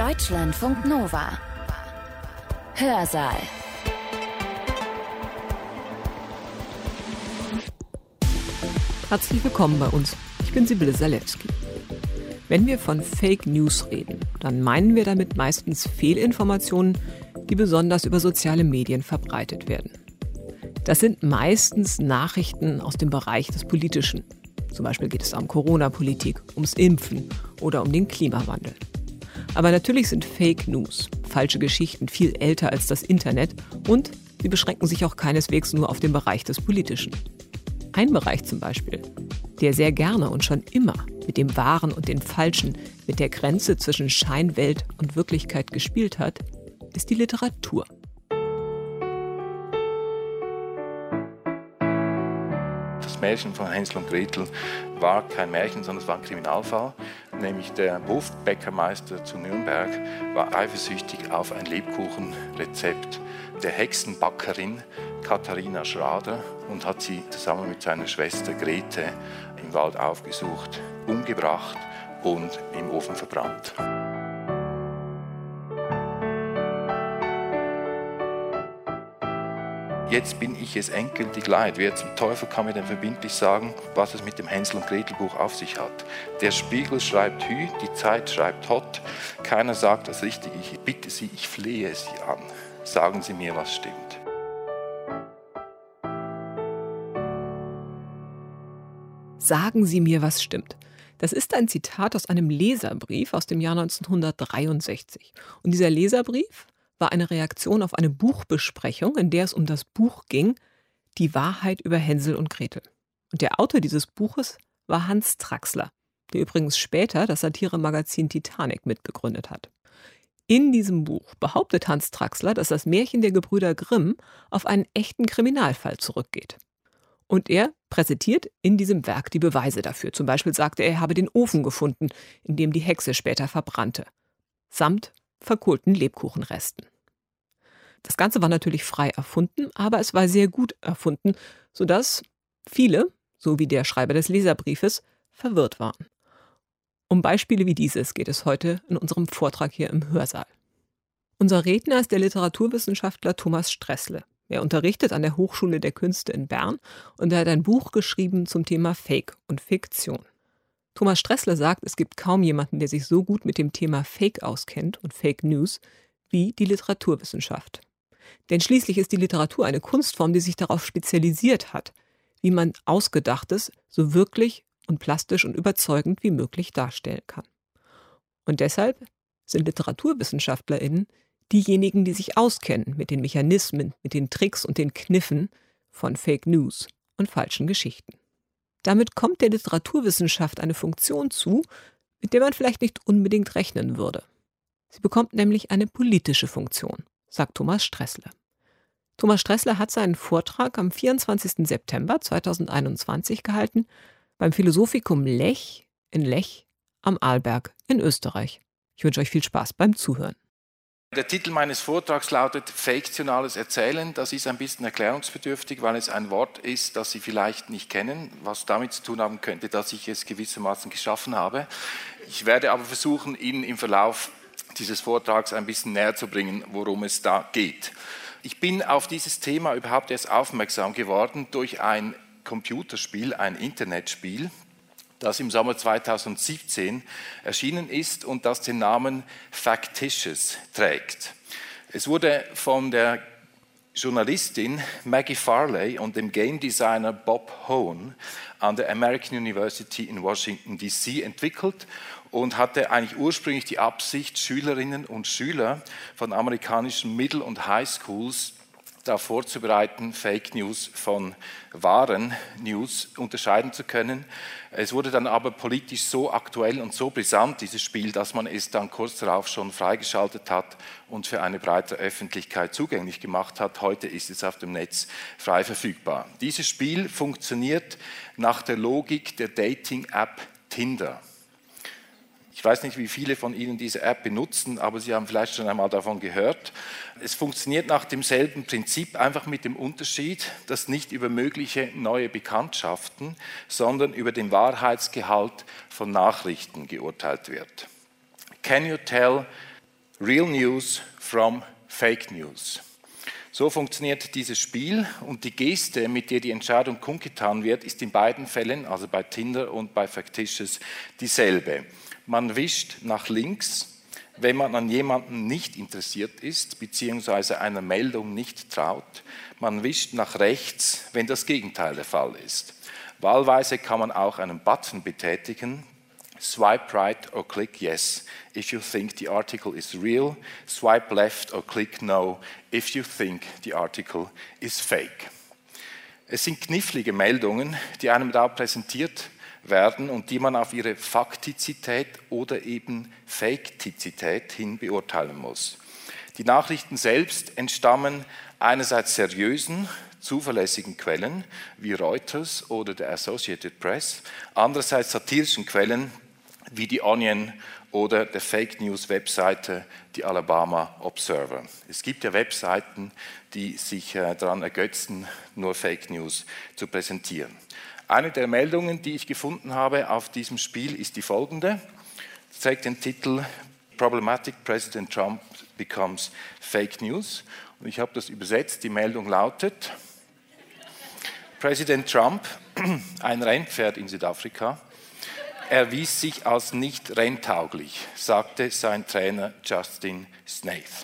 Deutschlandfunk Nova. Hörsaal. Herzlich willkommen bei uns. Ich bin Sibylle Salewski. Wenn wir von Fake News reden, dann meinen wir damit meistens Fehlinformationen, die besonders über soziale Medien verbreitet werden. Das sind meistens Nachrichten aus dem Bereich des Politischen. Zum Beispiel geht es um Corona-Politik, ums Impfen oder um den Klimawandel. Aber natürlich sind Fake News, falsche Geschichten, viel älter als das Internet und sie beschränken sich auch keineswegs nur auf den Bereich des Politischen. Ein Bereich zum Beispiel, der sehr gerne und schon immer mit dem Wahren und dem Falschen, mit der Grenze zwischen Scheinwelt und Wirklichkeit gespielt hat, ist die Literatur. Das Märchen von Hänsel und Gretel war kein Märchen, sondern es war ein Kriminalfall. Nämlich der Hofbäckermeister zu Nürnberg war eifersüchtig auf ein Lebkuchenrezept der Hexenbackerin Katharina Schrader und hat sie zusammen mit seiner Schwester Grete im Wald aufgesucht, umgebracht und im Ofen verbrannt. Jetzt bin ich es endgültig leid. Wer zum Teufel kann mir denn verbindlich sagen, was es mit dem Hänsel und Gretel Buch auf sich hat? Der Spiegel schreibt Hü, die Zeit schreibt Hott. Keiner sagt das Richtige. Ich bitte Sie, ich flehe Sie an. Sagen Sie mir, was stimmt. Sagen Sie mir, was stimmt. Das ist ein Zitat aus einem Leserbrief aus dem Jahr 1963. Und dieser Leserbrief war eine Reaktion auf eine Buchbesprechung, in der es um das Buch ging, Die Wahrheit über Hänsel und Gretel. Und der Autor dieses Buches war Hans Traxler, der übrigens später das Satiremagazin Titanic mitbegründet hat. In diesem Buch behauptet Hans Traxler, dass das Märchen der Gebrüder Grimm auf einen echten Kriminalfall zurückgeht. Und er präsentiert in diesem Werk die Beweise dafür. Zum Beispiel sagte er habe den Ofen gefunden, in dem die Hexe später verbrannte, samt verkohlten Lebkuchenresten. Das Ganze war natürlich frei erfunden, aber es war sehr gut erfunden, sodass viele, so wie der Schreiber des Leserbriefes, verwirrt waren. Um Beispiele wie dieses geht es heute in unserem Vortrag hier im Hörsaal. Unser Redner ist der Literaturwissenschaftler Thomas Stressle. Er unterrichtet an der Hochschule der Künste in Bern und er hat ein Buch geschrieben zum Thema Fake und Fiktion. Thomas Stressle sagt, es gibt kaum jemanden, der sich so gut mit dem Thema Fake auskennt und Fake News wie die Literaturwissenschaft. Denn schließlich ist die Literatur eine Kunstform, die sich darauf spezialisiert hat, wie man Ausgedachtes so wirklich und plastisch und überzeugend wie möglich darstellen kann. Und deshalb sind LiteraturwissenschaftlerInnen diejenigen, die sich auskennen mit den Mechanismen, mit den Tricks und den Kniffen von Fake News und falschen Geschichten. Damit kommt der Literaturwissenschaft eine Funktion zu, mit der man vielleicht nicht unbedingt rechnen würde. Sie bekommt nämlich eine politische Funktion, sagt Thomas Stressle. Thomas Stressle hat seinen Vortrag am 24. September 2021 gehalten beim Philosophikum Lech in Lech am Arlberg in Österreich. Ich wünsche euch viel Spaß beim Zuhören. Der Titel meines Vortrags lautet Fiktionales Erzählen. Das ist ein bisschen erklärungsbedürftig, weil es ein Wort ist, das Sie vielleicht nicht kennen, was damit zu tun haben könnte, dass ich es gewissermaßen geschaffen habe. Ich werde aber versuchen, Ihnen im Verlauf dieses Vortrags ein bisschen näher zu bringen, worum es da geht. Ich bin auf dieses Thema überhaupt erst aufmerksam geworden durch ein Computerspiel, ein Internetspiel, das im Sommer 2017 erschienen ist und das den Namen Factitious trägt. Es wurde von der Journalistin Maggie Farley und dem Game Designer Bob Hone an der American University in Washington, D.C. entwickelt und hatte eigentlich ursprünglich die Absicht, Schülerinnen und Schüler von amerikanischen Middle- und High Schools darauf vorzubereiten, Fake News von wahren News unterscheiden zu können. Es wurde dann aber politisch so aktuell und so brisant, dieses Spiel, dass man es dann kurz darauf schon freigeschaltet hat und für eine breite Öffentlichkeit zugänglich gemacht hat. Heute ist es auf dem Netz frei verfügbar. Dieses Spiel funktioniert nach der Logik der Dating-App Tinder. Ich weiß nicht, wie viele von Ihnen diese App benutzen, aber Sie haben vielleicht schon einmal davon gehört. Es funktioniert nach demselben Prinzip, einfach mit dem Unterschied, dass nicht über mögliche neue Bekanntschaften, sondern über den Wahrheitsgehalt von Nachrichten geurteilt wird. Can you tell Real News from Fake News. So funktioniert dieses Spiel und die Geste, mit der die Entscheidung kundgetan wird, ist in beiden Fällen, also bei Tinder und bei Factitious, dieselbe. Man wischt nach links, wenn man an jemanden nicht interessiert ist, beziehungsweise einer Meldung nicht traut. Man wischt nach rechts, wenn das Gegenteil der Fall ist. Wahlweise kann man auch einen Button betätigen, swipe right or click yes if you think the article is real, swipe left or click no if you think the article is fake. Es sind knifflige Meldungen, die einem da präsentiert werden und die man auf ihre Faktizität oder eben Faktizität hin beurteilen muss. Die Nachrichten selbst entstammen einerseits seriösen, zuverlässigen Quellen wie Reuters oder der Associated Press, andererseits satirischen Quellen wie die Onion oder der Fake News Webseite, die Alabama Observer. Es gibt ja Webseiten, die sich daran ergötzen, nur Fake News zu präsentieren. Eine der Meldungen, die ich gefunden habe auf diesem Spiel, ist die folgende. Sie trägt den Titel Problematic President Trump becomes Fake News. Und ich habe das übersetzt. Die Meldung lautet: Präsident Trump, ein Rennpferd in Südafrika, erwies sich als nicht renntauglich, sagte sein Trainer Justin Snaith.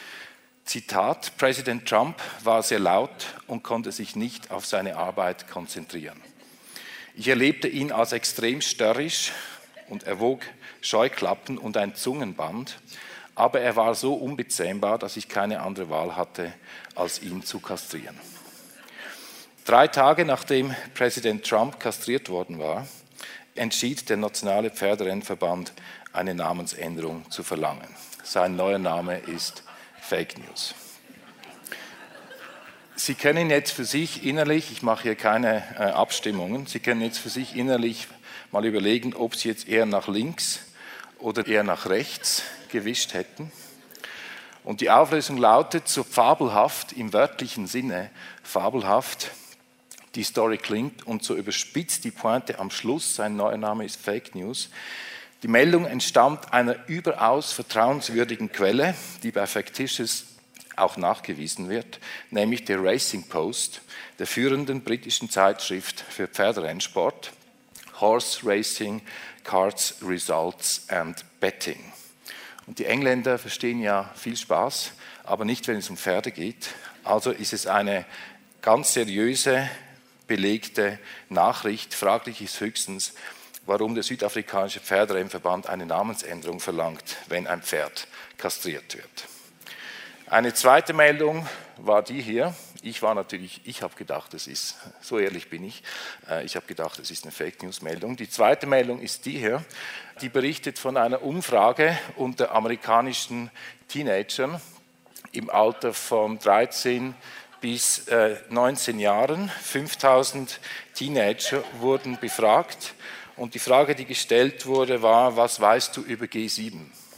Zitat: Präsident Trump war sehr laut und konnte sich nicht auf seine Arbeit konzentrieren. Ich erlebte ihn als extrem störrisch und er wog Scheuklappen und ein Zungenband, aber er war so unbezähmbar, dass ich keine andere Wahl hatte, als ihn zu kastrieren. 3 Tage nachdem Präsident Trump kastriert worden war, entschied der Nationale Pferderennverband, eine Namensänderung zu verlangen. Sein neuer Name ist Fake News. Sie können jetzt für sich innerlich, ich mache hier keine Abstimmungen, Sie können jetzt für sich innerlich mal überlegen, ob Sie jetzt eher nach links oder eher nach rechts gewischt hätten. Und die Auflösung lautet: so fabelhaft im wörtlichen Sinne, fabelhaft die Story klingt und so überspitzt die Pointe am Schluss, sein neuer Name ist Fake News. Die Meldung entstammt einer überaus vertrauenswürdigen Quelle, die bei Factitious auch nachgewiesen wird, nämlich der Racing Post, der führenden britischen Zeitschrift für Pferderennsport, Horse Racing, Cards, Results and Betting. Und die Engländer verstehen ja viel Spaß, aber nicht, wenn es um Pferde geht. Also ist es eine ganz seriöse, belegte Nachricht. Fraglich ist höchstens, warum der südafrikanische Pferderennverband eine Namensänderung verlangt, wenn ein Pferd kastriert wird. Eine zweite Meldung war die hier. Ich habe gedacht, es ist, so ehrlich bin ich habe gedacht, es ist eine Fake-News-Meldung. Die zweite Meldung ist die hier, die berichtet von einer Umfrage unter amerikanischen Teenagern im Alter von 13 bis 19 Jahren. 5000 Teenager wurden befragt und die Frage, die gestellt wurde, war: Was weißt du über G7?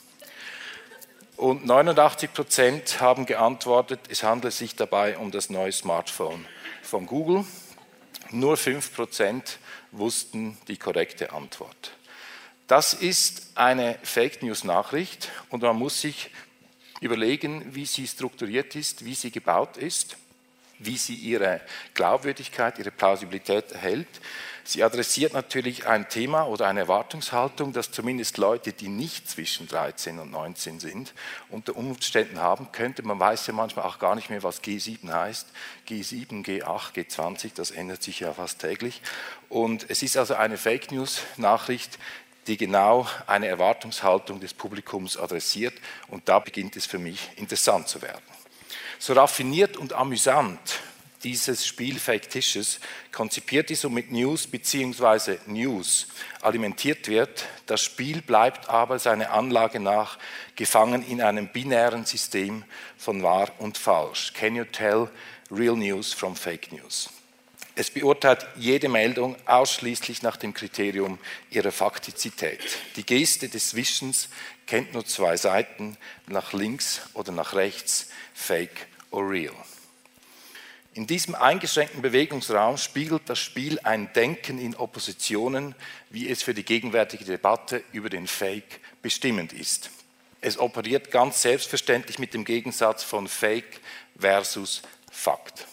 Und 89% haben geantwortet, es handelt sich dabei um das neue Smartphone von Google. Nur 5% wussten die korrekte Antwort. Das ist eine Fake-News-Nachricht und man muss sich überlegen, wie sie strukturiert ist, wie sie gebaut ist, wie sie ihre Glaubwürdigkeit, ihre Plausibilität erhält. Sie adressiert natürlich ein Thema oder eine Erwartungshaltung, dass zumindest Leute, die nicht zwischen 13 und 19 sind, unter Umständen haben könnte. Man weiß ja manchmal auch gar nicht mehr, was G7 heißt. G7, G8, G20, das ändert sich ja fast täglich. Und es ist also eine Fake-News-Nachricht, die genau eine Erwartungshaltung des Publikums adressiert. Und da beginnt es für mich interessant zu werden. So raffiniert und amüsant dieses Spiel Factitious konzipiert ist und mit News bzw. News alimentiert wird, das Spiel bleibt aber seiner Anlage nach gefangen in einem binären System von wahr und falsch. Can you tell real news from fake news? Es beurteilt jede Meldung ausschließlich nach dem Kriterium ihrer Faktizität. Die Geste des Wischens kennt nur 2 Seiten, nach links oder nach rechts, fake or real. In diesem eingeschränkten Bewegungsraum spiegelt das Spiel ein Denken in Oppositionen, wie es für die gegenwärtige Debatte über den Fake bestimmend ist. Es operiert ganz selbstverständlich mit dem Gegensatz von Fake versus Fakt.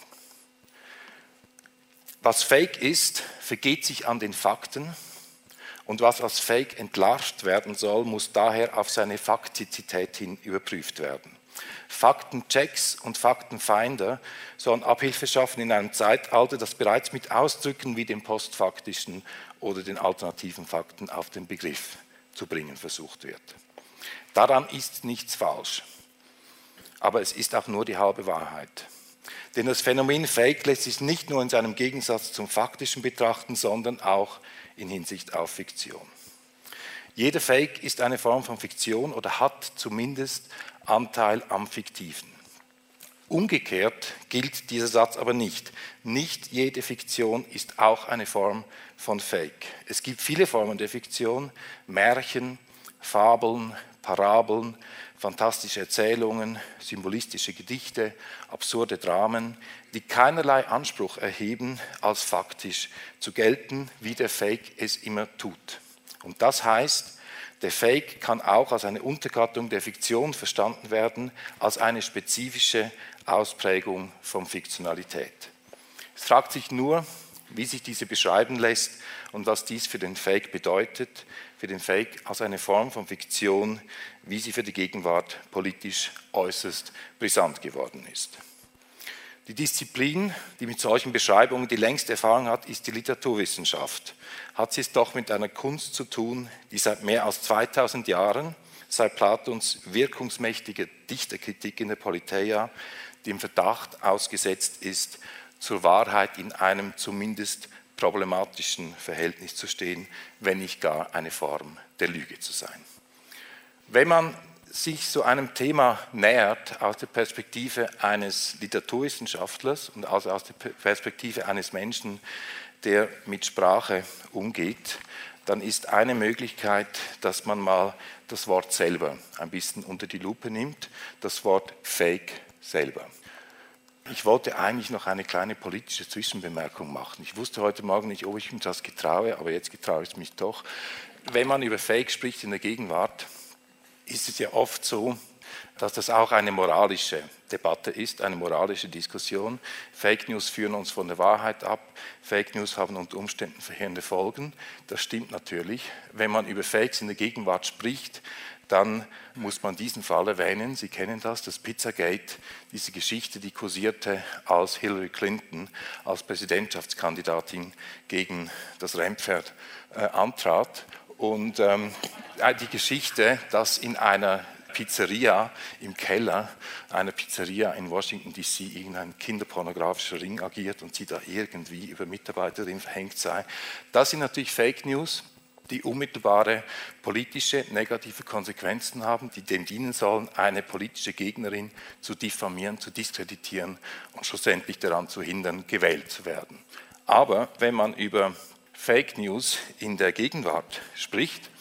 Was Fake ist, vergeht sich an den Fakten und was als Fake entlarvt werden soll, muss daher auf seine Faktizität hin überprüft werden. Faktenchecks und Faktenfinder sollen Abhilfe schaffen in einem Zeitalter, das bereits mit Ausdrücken wie dem postfaktischen oder den alternativen Fakten auf den Begriff zu bringen versucht wird. Daran ist nichts falsch, aber es ist auch nur die halbe Wahrheit. Denn das Phänomen Fake lässt sich nicht nur in seinem Gegensatz zum Faktischen betrachten, sondern auch in Hinsicht auf Fiktion. Jeder Fake ist eine Form von Fiktion oder hat zumindest Anteil am Fiktiven. Umgekehrt gilt dieser Satz aber nicht. Nicht jede Fiktion ist auch eine Form von Fake. Es gibt viele Formen der Fiktion, Märchen, Fabeln, Parabeln, fantastische Erzählungen, symbolistische Gedichte, absurde Dramen, die keinerlei Anspruch erheben, als faktisch zu gelten, wie der Fake es immer tut. Und das heißt, der Fake kann auch als eine Untergattung der Fiktion verstanden werden, als eine spezifische Ausprägung von Fiktionalität. Es fragt sich nur, wie sich diese beschreiben lässt und was dies für den Fake bedeutet, für den Fake als eine Form von Fiktion, wie sie für die Gegenwart politisch äußerst brisant geworden ist. Die Disziplin, die mit solchen Beschreibungen die längste Erfahrung hat, ist die Literaturwissenschaft. Hat sie es doch mit einer Kunst zu tun, die seit mehr als 2000 Jahren, seit Platons wirkungsmächtiger Dichterkritik in der Politeia, dem Verdacht ausgesetzt ist, zur Wahrheit in einem zumindest problematischen Verhältnis zu stehen, wenn nicht gar eine Form der Lüge zu sein. Wenn man sich so einem Thema nähert aus der Perspektive eines Literaturwissenschaftlers und also aus der Perspektive eines Menschen, der mit Sprache umgeht, dann ist eine Möglichkeit, dass man mal das Wort selber ein bisschen unter die Lupe nimmt, das Wort Fake selber. Ich wollte eigentlich noch eine kleine politische Zwischenbemerkung machen. Ich wusste heute Morgen nicht, ob ich mich das getraue, aber jetzt getraue ich mich doch. Wenn man über Fake spricht in der Gegenwart, ist es ja oft so, dass das auch eine moralische Debatte ist, eine moralische Diskussion. Fake News führen uns von der Wahrheit ab. Fake News haben unter Umständen verheerende Folgen. Das stimmt natürlich. Wenn man über Fakes in der Gegenwart spricht, dann muss man diesen Fall erwähnen. Sie kennen das Pizzagate, diese Geschichte, die kursierte, als Hillary Clinton als Präsidentschaftskandidatin gegen das Rennpferd antrat. Und die Geschichte, dass in einer Pizzeria im Keller einer Pizzeria in Washington D.C. irgendein kinderpornografischer Ring agiert und sie da irgendwie über Mitarbeiterin verhängt sei, das sind natürlich Fake News, die unmittelbare politische negative Konsequenzen haben, die dem dienen sollen, eine politische Gegnerin zu diffamieren, zu diskreditieren und schlussendlich daran zu hindern, gewählt zu werden. Aber wenn man über Fake News in der Gegenwart spricht,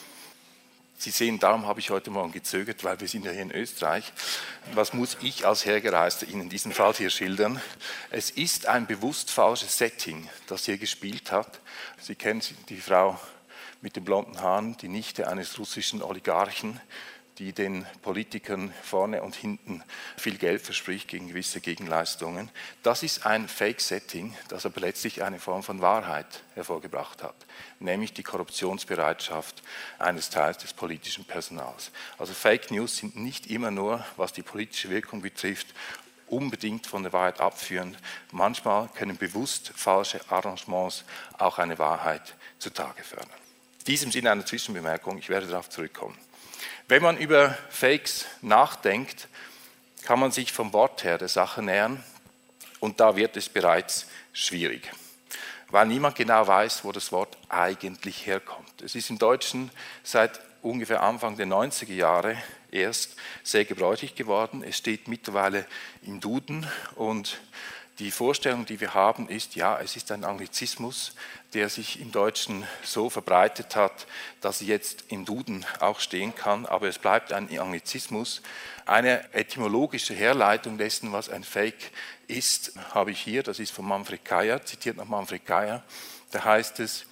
Sie sehen, darum habe ich heute Morgen gezögert, weil wir sind ja hier in Österreich. Was muss ich als Hergereister Ihnen diesen Fall hier schildern? Es ist ein bewusst falsches Setting, das hier gespielt hat. Sie kennen die Frau mit den blonden Haaren, die Nichte eines russischen Oligarchen, die den Politikern vorne und hinten viel Geld verspricht gegen gewisse Gegenleistungen. Das ist ein Fake-Setting, das aber letztlich eine Form von Wahrheit hervorgebracht hat, nämlich die Korruptionsbereitschaft eines Teils des politischen Personals. Also Fake News sind nicht immer nur, was die politische Wirkung betrifft, unbedingt von der Wahrheit abführend. Manchmal können bewusst falsche Arrangements auch eine Wahrheit zutage fördern. In diesem Sinne eine Zwischenbemerkung, ich werde darauf zurückkommen. Wenn man über Fakes nachdenkt, kann man sich vom Wort her der Sache nähern und da wird es bereits schwierig, weil niemand genau weiß, wo das Wort eigentlich herkommt. Es ist im Deutschen seit ungefähr Anfang der 90er Jahre erst sehr gebräuchlich geworden. Es steht mittlerweile im Duden und die Vorstellung, die wir haben, ist, ja, es ist ein Anglizismus, der sich im Deutschen so verbreitet hat, dass er jetzt im Duden auch stehen kann, aber es bleibt ein Anglizismus. Eine etymologische Herleitung dessen, was ein Fake ist, habe ich hier, das ist von Manfred Kaya, zitiert nach Manfred Kaya, da heißt es,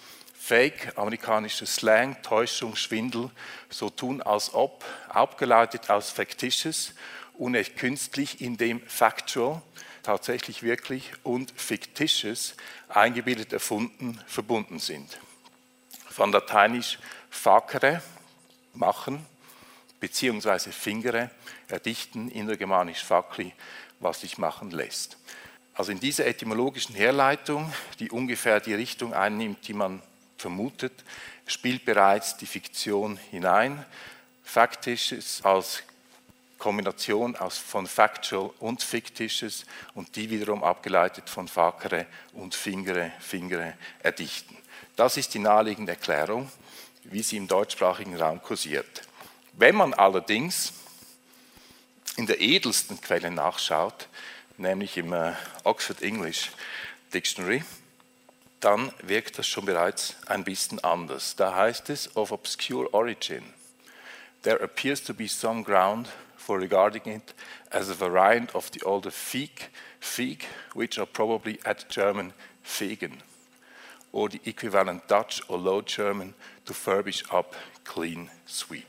Fake, amerikanischer Slang, Täuschung, Schwindel, so tun als ob, abgeleitet aus factitious, unecht künstlich, indem factual, tatsächlich wirklich, und fictitious, eingebildet, erfunden, verbunden sind. Von lateinisch facere, machen, beziehungsweise fingere, erdichten, innergermanisch facli, was sich machen lässt. Also in dieser etymologischen Herleitung, die ungefähr die Richtung einnimmt, die man vermutet, spielt bereits die Fiktion hinein. Factitious als Kombination von factual und fictitious und die wiederum abgeleitet von facere und fingere, erdichten. Das ist die naheliegende Erklärung, wie sie im deutschsprachigen Raum kursiert. Wenn man allerdings in der edelsten Quelle nachschaut, nämlich im Oxford English Dictionary, dann wirkt das schon bereits ein bisschen anders. Da heißt es, of obscure origin, there appears to be some ground for regarding it as a variant of the older Fieg, which are probably at German fegen, or the equivalent Dutch or Low German to furbish up, clean, sweep.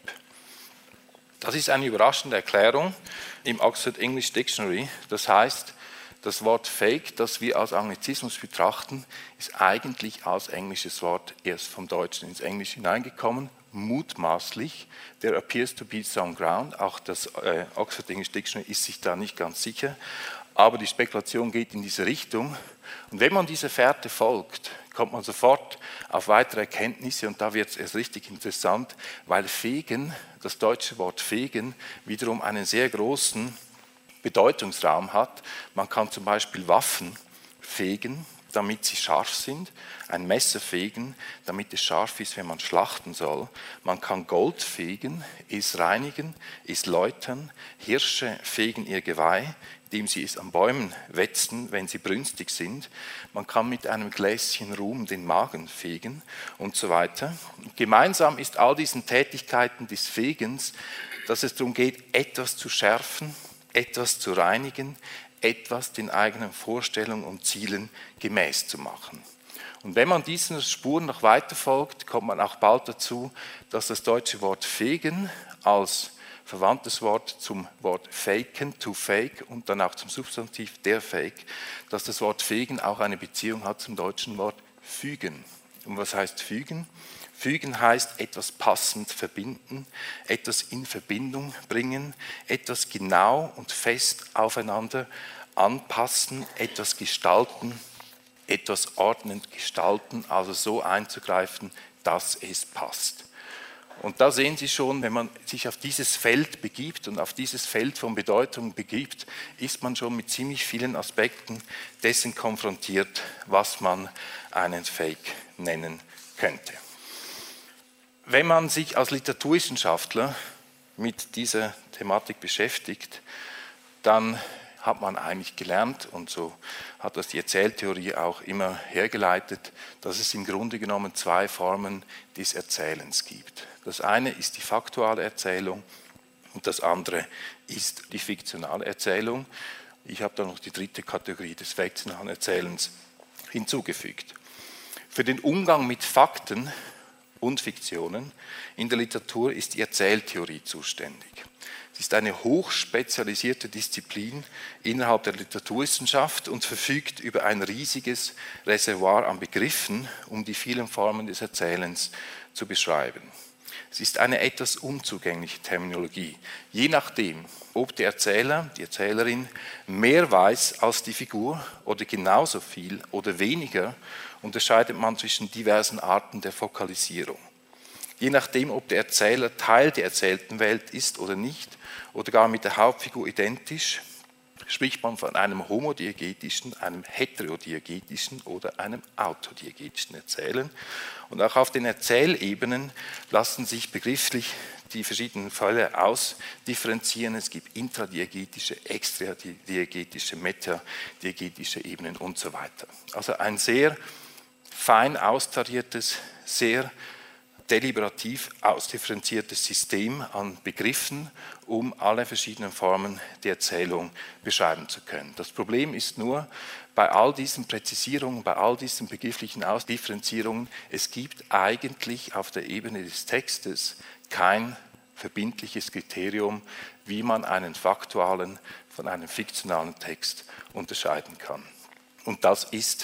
Das ist eine überraschende Erklärung im Oxford English Dictionary. Das heißt, das Wort Fake, das wir als Anglizismus betrachten, ist eigentlich als englisches Wort erst vom Deutschen ins Englische hineingekommen, mutmaßlich. There appears to be some ground. Auch das Oxford English Dictionary ist sich da nicht ganz sicher. Aber die Spekulation geht in diese Richtung. Und wenn man dieser Fährte folgt, kommt man sofort auf weitere Erkenntnisse und da wird es erst richtig interessant, weil fegen, das deutsche Wort fegen, wiederum einen sehr großen Bedeutungsraum hat. Man kann zum Beispiel Waffen fegen, damit sie scharf sind, ein Messer fegen, damit es scharf ist, wenn man schlachten soll. Man kann Gold fegen, es reinigen, es läutern, Hirsche fegen ihr Geweih, indem sie es an Bäumen wetzen, wenn sie brünstig sind. Man kann mit einem Gläschen Rum den Magen fegen und so weiter. Gemeinsam ist all diesen Tätigkeiten des Fegens, dass es darum geht, etwas zu schärfen, etwas zu reinigen, etwas den eigenen Vorstellungen und Zielen gemäß zu machen. Und wenn man diesen Spuren noch weiter folgt, kommt man auch bald dazu, dass das deutsche Wort fegen als verwandtes Wort zum Wort faken, to fake und dann auch zum Substantiv der Fake, dass das Wort fegen auch eine Beziehung hat zum deutschen Wort fügen. Und was heißt fügen? Fügen heißt etwas passend verbinden, etwas in Verbindung bringen, etwas genau und fest aufeinander anpassen, etwas gestalten, etwas ordnend gestalten, also so einzugreifen, dass es passt. Und da sehen Sie schon, wenn man sich auf dieses Feld begibt und auf dieses Feld von Bedeutung begibt, ist man schon mit ziemlich vielen Aspekten dessen konfrontiert, was man einen Fake nennen könnte. Wenn man sich als Literaturwissenschaftler mit dieser Thematik beschäftigt, dann hat man eigentlich gelernt, und so hat das die Erzähltheorie auch immer hergeleitet, dass es im Grunde genommen zwei Formen des Erzählens gibt. Das eine ist die faktuale Erzählung und das andere ist die fiktionale Erzählung. Ich habe da noch die dritte Kategorie des fiktionalen Erzählens hinzugefügt. Für den Umgang mit Fakten und Fiktionen in der Literatur ist die Erzähltheorie zuständig. Es ist eine hochspezialisierte Disziplin innerhalb der Literaturwissenschaft und verfügt über ein riesiges Reservoir an Begriffen, um die vielen Formen des Erzählens zu beschreiben. Es ist eine etwas unzugängliche Terminologie. Je nachdem, ob der Erzähler, die Erzählerin mehr weiß als die Figur oder genauso viel oder weniger, unterscheidet man zwischen diversen Arten der Fokalisierung. Je nachdem, ob der Erzähler Teil der erzählten Welt ist oder nicht, oder gar mit der Hauptfigur identisch, spricht man von einem homodiegetischen, einem heterodiegetischen oder einem autodiegetischen Erzählen. Und auch auf den Erzählebenen lassen sich begrifflich die verschiedenen Fälle ausdifferenzieren. Es gibt intradiegetische, extradiegetische, metadiegetische Ebenen und so weiter. Also ein sehr fein austariertes, sehr deliberativ ausdifferenziertes System an Begriffen, um alle verschiedenen Formen der Erzählung beschreiben zu können. Das Problem ist nur, bei all diesen Präzisierungen, bei all diesen begrifflichen Ausdifferenzierungen, es gibt eigentlich auf der Ebene des Textes kein verbindliches Kriterium, wie man einen faktualen von einem fiktionalen Text unterscheiden kann. Und das ist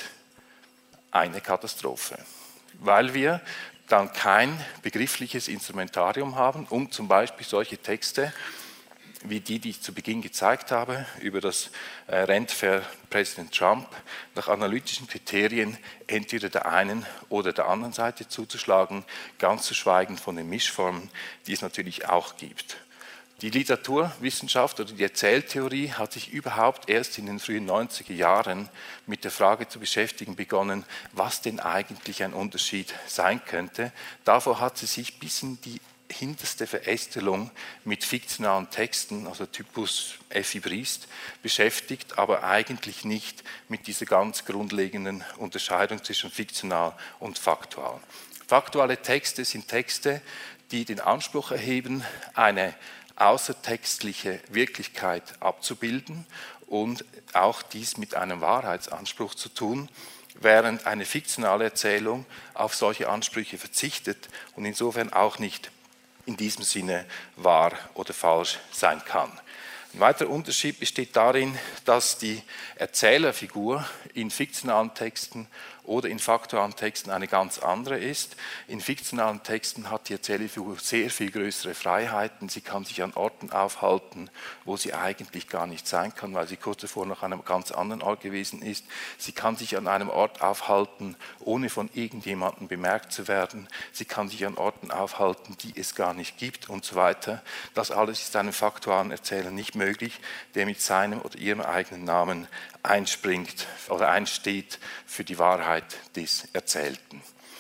eine Katastrophe, weil wir dann kein begriffliches Instrumentarium haben, um zum Beispiel solche Texte wie die ich zu Beginn gezeigt habe, über das Rennen für Präsident Trump, nach analytischen Kriterien entweder der einen oder der anderen Seite zuzuschlagen, ganz zu schweigen von den Mischformen, die es natürlich auch gibt. Die Literaturwissenschaft oder die Erzähltheorie hat sich überhaupt erst in den frühen 90er Jahren mit der Frage zu beschäftigen begonnen, was denn eigentlich ein Unterschied sein könnte. Davor hat sie sich bis in die hinterste Verästelung mit fiktionalen Texten, also Typus Effi Briest, beschäftigt, aber eigentlich nicht mit dieser ganz grundlegenden Unterscheidung zwischen fiktional und faktual. Faktuale Texte sind Texte, die den Anspruch erheben, eine außertextliche Wirklichkeit abzubilden und auch dies mit einem Wahrheitsanspruch zu tun, während eine fiktionale Erzählung auf solche Ansprüche verzichtet und insofern auch nicht in diesem Sinne wahr oder falsch sein kann. Ein weiterer Unterschied besteht darin, dass die Erzählerfigur in fiktionalen Texten oder in faktualen Texten eine ganz andere ist. In fiktionalen Texten hat die Erzählerfigur sehr viel größere Freiheiten. Sie kann sich an Orten aufhalten, wo sie eigentlich gar nicht sein kann, weil sie kurz zuvor noch an einem ganz anderen Ort gewesen ist. Sie kann sich an einem Ort aufhalten, ohne von irgendjemandem bemerkt zu werden. Sie kann sich an Orten aufhalten, die es gar nicht gibt und so weiter. Das alles ist einem faktualen Erzähler nicht möglich, der mit seinem oder ihrem eigenen Namen einspringt oder einsteht für die Wahrheit des Erzählten.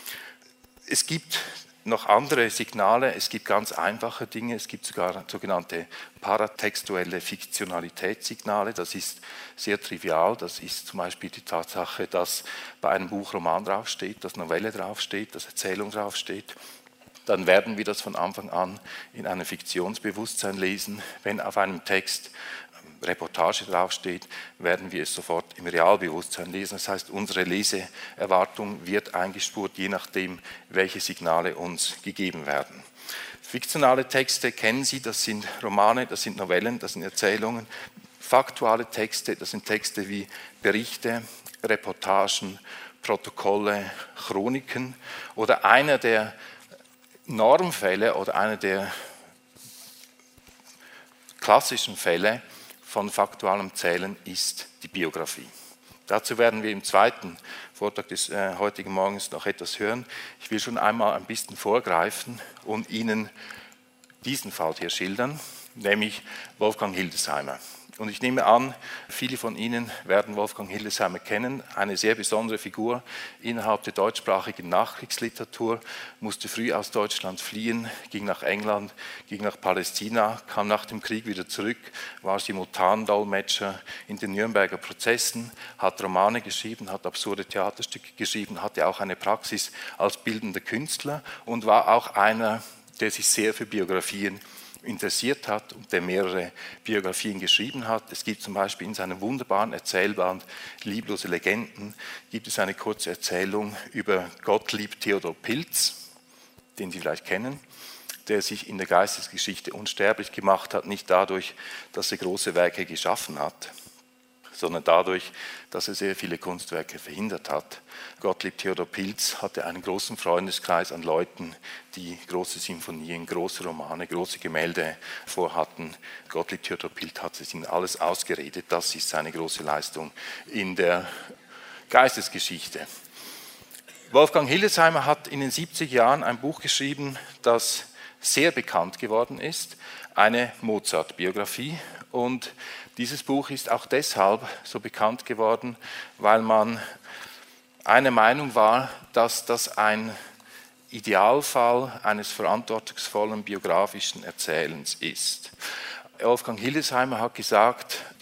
Es gibt noch andere Signale, es gibt ganz einfache Dinge, es gibt sogar sogenannte paratextuelle Fiktionalitätssignale, das ist sehr trivial, das ist zum Beispiel die Tatsache, dass bei einem Buch Roman draufsteht, dass Novelle draufsteht, dass Erzählung draufsteht. Dann werden wir das von Anfang an in einem Fiktionsbewusstsein lesen. Wenn auf einem Text Reportage draufsteht, werden wir es sofort im Realbewusstsein lesen. Das heißt, unsere Leseerwartung wird eingespurt, je nachdem, welche Signale uns gegeben werden. Fiktionale Texte kennen Sie, das sind Romane, das sind Novellen, das sind Erzählungen. Faktuale Texte, das sind Texte wie Berichte, Reportagen, Protokolle, Chroniken oder einer der Normfälle oder einer der klassischen Fälle von faktualem Zählen ist die Biografie. Dazu werden wir im zweiten Vortrag des heutigen Morgens noch etwas hören. Ich will schon einmal ein bisschen vorgreifen und Ihnen diesen Fall hier schildern, nämlich Wolfgang Hildesheimer. Und ich nehme an, viele von Ihnen werden Wolfgang Hildesheimer kennen, eine sehr besondere Figur innerhalb der deutschsprachigen Nachkriegsliteratur, musste früh aus Deutschland fliehen, ging nach England, ging nach Palästina, kam nach dem Krieg wieder zurück, war Simultandolmetscher in den Nürnberger Prozessen, hat Romane geschrieben, hat absurde Theaterstücke geschrieben, hatte auch eine Praxis als bildender Künstler und war auch einer, der sich sehr für Biografien interessiert hat und der mehrere Biografien geschrieben hat. Es gibt zum Beispiel in seinem wunderbaren Erzählband Lieblose Legenden gibt es eine kurze Erzählung über Gottlieb Theodor Pilz, den Sie vielleicht kennen, der sich in der Geistesgeschichte unsterblich gemacht hat, nicht dadurch, dass er große Werke geschaffen hat, sondern dadurch, dass er sehr viele Kunstwerke verhindert hat. Gottlieb Theodor Pilz hatte einen großen Freundeskreis an Leuten, die große Sinfonien, große Romane, große Gemälde vorhatten. Gottlieb Theodor Pilz hat es ihnen alles ausgeredet. Das ist seine große Leistung in der Geistesgeschichte. Wolfgang Hildesheimer hat in den 70er Jahren ein Buch geschrieben, das sehr bekannt geworden ist, eine Mozart-Biografie. Und dieses Buch ist auch deshalb so bekannt geworden, weil man einer Meinung war, dass das ein Idealfall eines verantwortungsvollen biografischen Erzählens ist. Wolfgang Hildesheimer hat gesagt,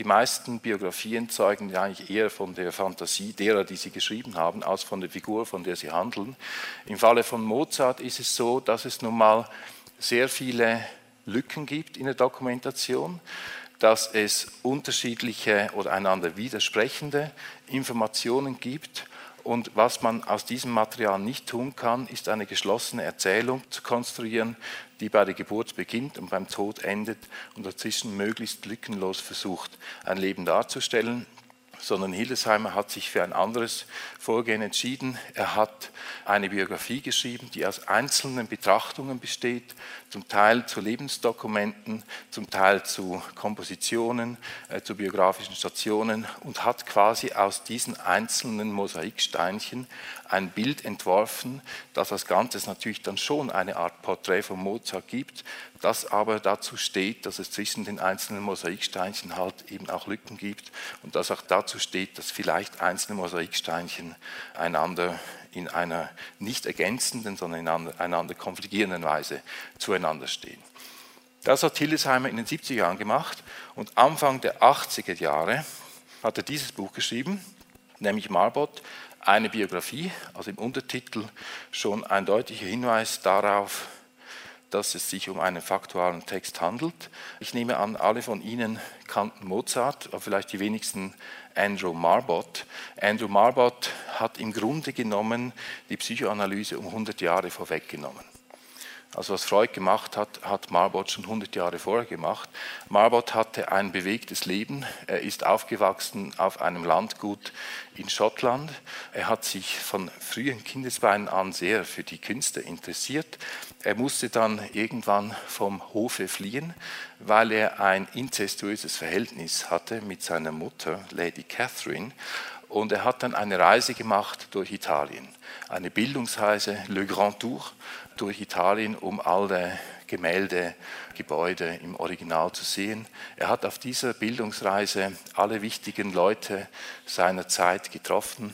die meisten Biografien zeugen ja eigentlich eher von der Fantasie derer, die sie geschrieben haben, als von der Figur, von der sie handeln. Im Falle von Mozart ist es so, dass es nun mal sehr viele Lücken gibt in der Dokumentation, dass es unterschiedliche oder einander widersprechende Informationen gibt. Und was man aus diesem Material nicht tun kann, ist eine geschlossene Erzählung zu konstruieren, die bei der Geburt beginnt und beim Tod endet und dazwischen möglichst lückenlos versucht, ein Leben darzustellen. Sondern Hildesheimer hat sich für ein anderes Vorgehen entschieden. Er hat eine Biografie geschrieben, die aus einzelnen Betrachtungen besteht, zum Teil zu Lebensdokumenten, zum Teil zu Kompositionen, zu biografischen Stationen und hat quasi aus diesen einzelnen Mosaiksteinchen ein Bild entworfen, das als Ganzes natürlich dann schon eine Art Porträt von Mozart gibt, das aber dazu steht, dass es zwischen den einzelnen Mosaiksteinchen halt eben auch Lücken gibt und das auch dazu steht, dass vielleicht einzelne Mosaiksteinchen einander in einer nicht ergänzenden, sondern in einander konfligierenden Weise zueinander stehen. Das hat Hildesheimer in den 70er Jahren gemacht und Anfang der 80er Jahre hat er dieses Buch geschrieben, nämlich Marbot, eine Biografie, also im Untertitel schon ein deutlicher Hinweis darauf, dass es sich um einen faktualen Text handelt. Ich nehme an, alle von Ihnen kannten Mozart, aber vielleicht die wenigsten Andrew Marbot. Andrew Marbot hat im Grunde genommen die Psychoanalyse um 100 Jahre vorweggenommen. Also was Freud gemacht hat, hat Marbot schon 100 Jahre vorher gemacht. Marbot hatte ein bewegtes Leben. Er ist aufgewachsen auf einem Landgut in Schottland. Er hat sich von frühen Kindesbeinen an sehr für die Künste interessiert. Er musste dann irgendwann vom Hofe fliehen, weil er ein inzestuöses Verhältnis hatte mit seiner Mutter, Lady Catherine. Und er hat dann eine Reise gemacht durch Italien, eine Bildungsreise, Le Grand Tour, durch Italien, um alle Gemälde, Gebäude im Original zu sehen. Er hat auf dieser Bildungsreise alle wichtigen Leute seiner Zeit getroffen.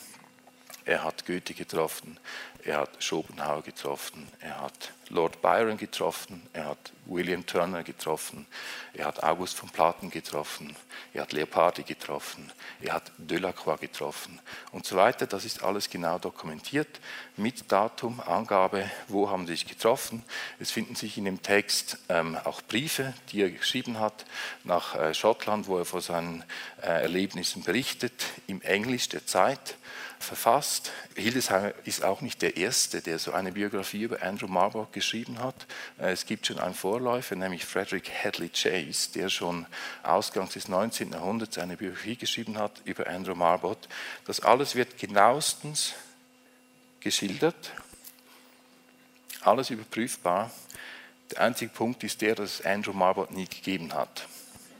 Er hat Goethe getroffen, er hat Schopenhauer getroffen, er hat Lord Byron getroffen, er hat William Turner getroffen, er hat August von Platen getroffen, er hat Leopardi getroffen, er hat Delacroix getroffen und so weiter. Das ist alles genau dokumentiert mit Datum, Angabe, wo haben sie sich getroffen. Es finden sich in dem Text auch Briefe, die er geschrieben hat nach Schottland, wo er von seinen Erlebnissen berichtet, im Englisch der Zeit verfasst. Hildesheimer ist auch nicht der Erste, der so eine Biografie über Andrew Marbot geschrieben hat. Es gibt schon einen Vorläufer, nämlich Frederick Hadley Chase, der schon ausgangs des 19. Jahrhunderts eine Biografie geschrieben hat über Andrew Marbot. Das alles wird genauestens geschildert, alles überprüfbar. Der einzige Punkt ist der, dass es Andrew Marbot nie gegeben hat.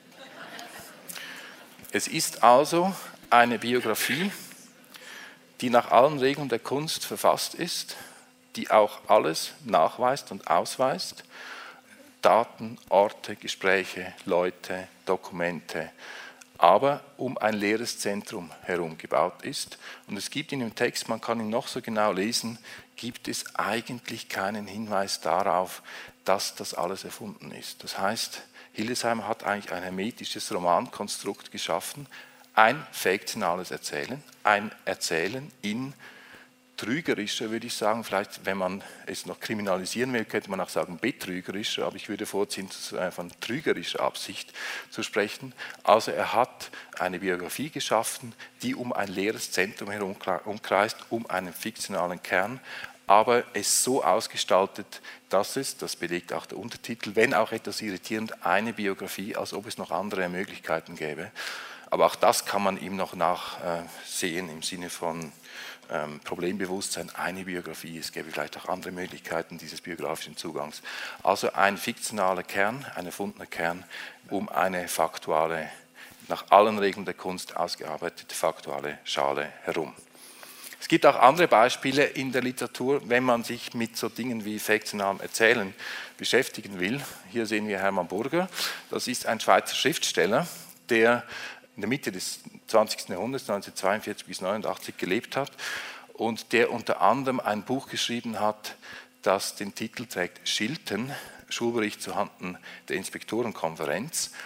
Es ist also eine Biografie, die nach allen Regeln der Kunst verfasst ist, die auch alles nachweist und ausweist, Daten, Orte, Gespräche, Leute, Dokumente, aber um ein leeres Zentrum herum gebaut ist. Und es gibt in dem Text, man kann ihn noch so genau lesen, gibt es eigentlich keinen Hinweis darauf, dass das alles erfunden ist. Das heißt, Hildesheimer hat eigentlich ein hermetisches Romankonstrukt geschaffen, ein fiktionales Erzählen, ein Erzählen in trügerischer, würde ich sagen, vielleicht, wenn man es noch kriminalisieren will, könnte man auch sagen betrügerischer, aber ich würde vorziehen, von trügerischer Absicht zu sprechen. Also er hat eine Biografie geschaffen, die um ein leeres Zentrum herum umkreist, um einen fiktionalen Kern, aber es so ausgestaltet, dass es, das belegt auch der Untertitel, wenn auch etwas irritierend, eine Biografie, als ob es noch andere Möglichkeiten gäbe. Aber auch das kann man ihm noch nachsehen im Sinne von Problembewusstsein, eine Biografie, es gäbe vielleicht auch andere Möglichkeiten dieses biografischen Zugangs. Also ein fiktionaler Kern, ein erfundener Kern, um eine faktuale, nach allen Regeln der Kunst ausgearbeitete faktuale Schale herum. Es gibt auch andere Beispiele in der Literatur, wenn man sich mit so Dingen wie fiktionalem Erzählen beschäftigen will. Hier sehen wir Hermann Burger, das ist ein Schweizer Schriftsteller, der in der Mitte des 20. Jahrhunderts, 1942 bis 1989, gelebt hat und der unter anderem ein Buch geschrieben hat, das den Titel trägt Schilten, Schulbericht zuhanden der Inspektorenkonferenz.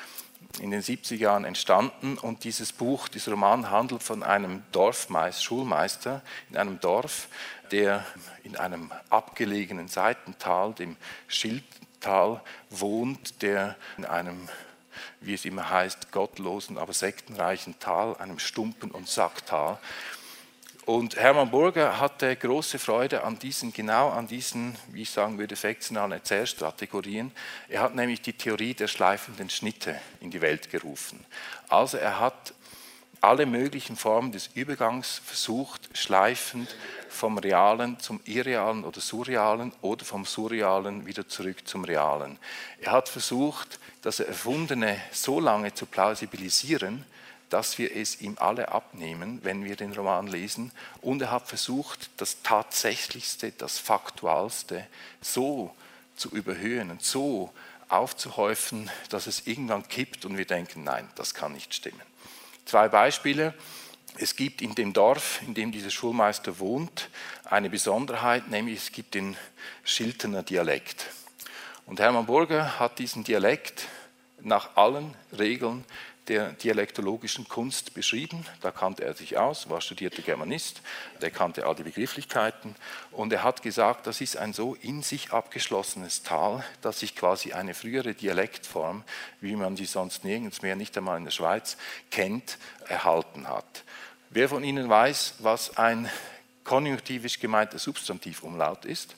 in den 70er Jahren entstanden und dieser Roman handelt von einem Schulmeister in einem Dorf, der in einem abgelegenen Seitental, dem Schildtal, wohnt, der in einem, wie es immer heißt, gottlosen, aber sektenreichen Tal, einem Stumpen- und Sacktal. Und Hermann Burger hatte große Freude an diesen, wie ich sagen würde, fiktionalen Erzählstrategien. Er hat nämlich die Theorie der schleifenden Schnitte in die Welt gerufen. Also er hat alle möglichen Formen des Übergangs versucht, schleifend vom Realen zum Irrealen oder Surrealen oder vom Surrealen wieder zurück zum Realen. Er hat versucht, das Erfundene so lange zu plausibilisieren, dass wir es ihm alle abnehmen, wenn wir den Roman lesen. Und er hat versucht, das Tatsächlichste, das Faktualste so zu überhöhen und so aufzuhäufen, dass es irgendwann kippt und wir denken, nein, das kann nicht stimmen. 2 Beispiele. Es gibt in dem Dorf, in dem dieser Schulmeister wohnt, eine Besonderheit, nämlich es gibt den Schiltener Dialekt. Und Hermann Burger hat diesen Dialekt nach allen Regeln der dialektologischen Kunst beschrieben. Da kannte er sich aus, war studierter Germanist, der kannte all die Begrifflichkeiten und er hat gesagt, das ist ein so in sich abgeschlossenes Tal, dass sich quasi eine frühere Dialektform, wie man sie sonst nirgends mehr, nicht einmal in der Schweiz, kennt, erhalten hat. Wer von Ihnen weiß, was ein konjunktivisch gemeinter Substantivumlaut ist?